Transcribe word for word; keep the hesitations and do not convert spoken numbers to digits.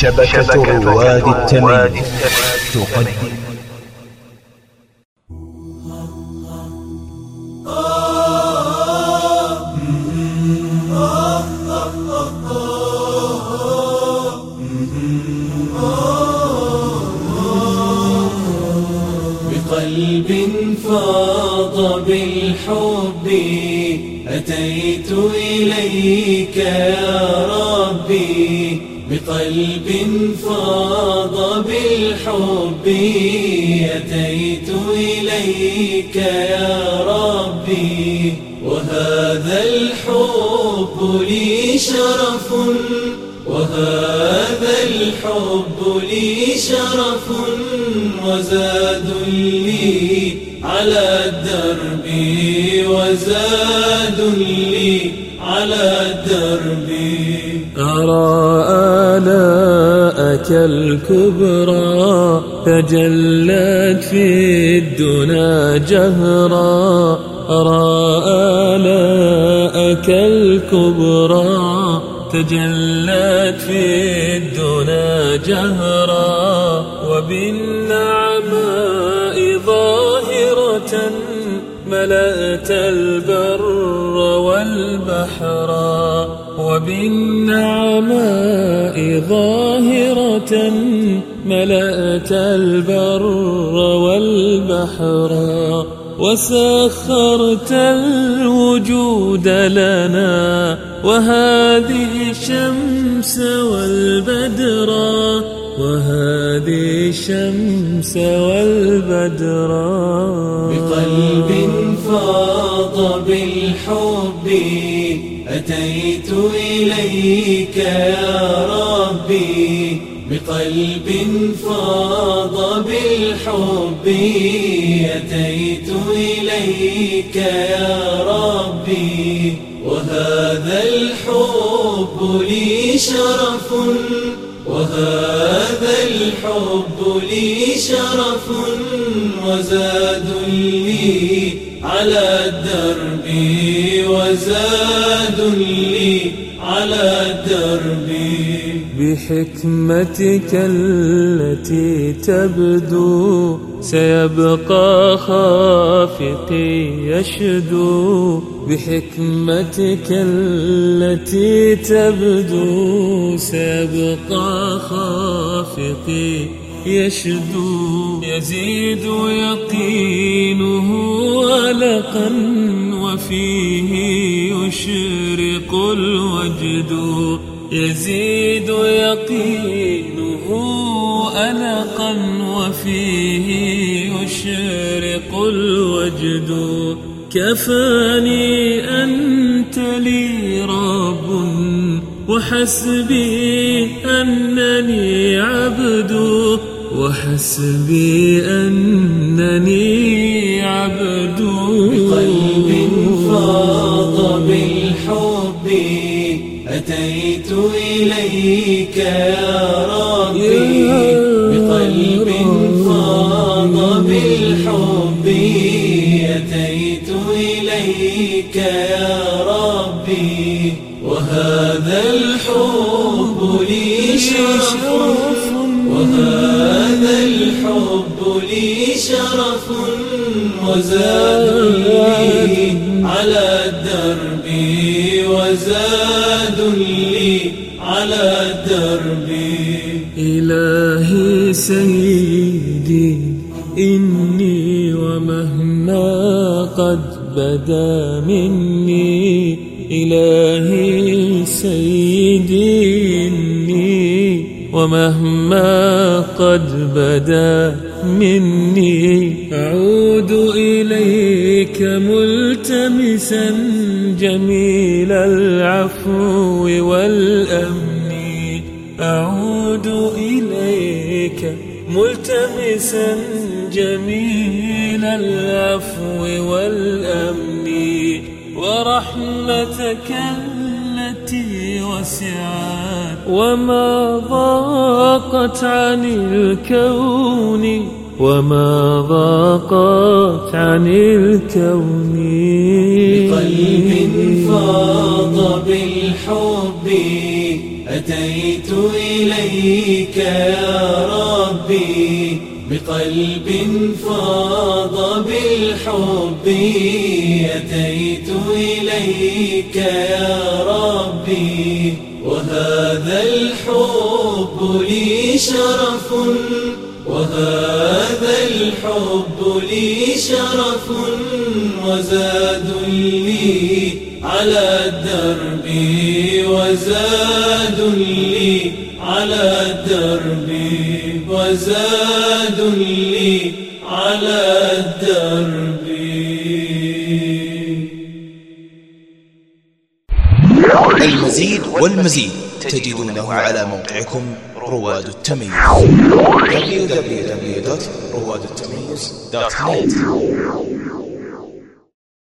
شبكة رواد التميم تقدم بقلب فاض بالحب أتيت إليك يا ربي، بقلب فاض بالحب أتيت إليك يا ربي، وهذا الحب لي شرف، وهذا الحب لي شرف، وزاد لي على الدرب، وزاد لي على الدرب. أرى آلاءك الكبرى تجلت في الدنا جهرا، أرى آلاءك الكبرى تجلت في الدنا جهرا، وبالنعماء ظاهرة ملأت البر والبحر، وبالنعماء ظاهرة ملأت البر والبحر، وسخرت الوجود لنا وهذه الشمس والبدر، وهذه الشمس والبدر. بقلب فاض بالحب أتيت إليك يا ربي، بقلب فاض بالحب أتيت إليك يا ربي، وهذا الحب لي شرف، وهذا الحب لي شرف، وزاد لي على الدرب، وزاد لي على الدرب. بحكمتك التي تبدو سيبقى خافقي يشدو، بحكمتك التي تبدو سيبقى خافقي يشدو، يزيد يقينه ألقا وفيه يشرق الوجد، يزيد يقينه ألقا وفيه يشرق الوجد. كفاني أنت لي رب وحسبي أنني عبد، وحسبي أنني عبد. بقلب فاض بالحب أتيت إليك يا ربي، بقلب فاض بالحب أتيت إليك يا ربي، وهذا الحب لي شرف، وهذا الحب لي شرف، وزاد لي على الدرب، وزاد لي على الدرب. إلهي سيدي إني ومهما قد بدا مني، إلهي سيدي إني ومهما قد بدا مني، أعود إليك ملتمسا جميل العفو والأمن، أعود إليك ملتمسا جميل العفو والأمن، ورحمتك التي وسعت وما ضاقت عن الكون، وما ضاقت عن الكون. بقلب فاض بالحب أتيت إليك يا ربي بقلب فاض بالحب، أتيت إليك يا ربي وهذا الحب لي شرف، وهذا الحب لي شرف وزاد لي على الدرب، وزاد لي على الدرب، وزاد لي على الدرب. المزيد والمزيد تجدونه على موقعكم رواد التميز دبليو دبليو دبليو دوت رواد التميز دوت نت.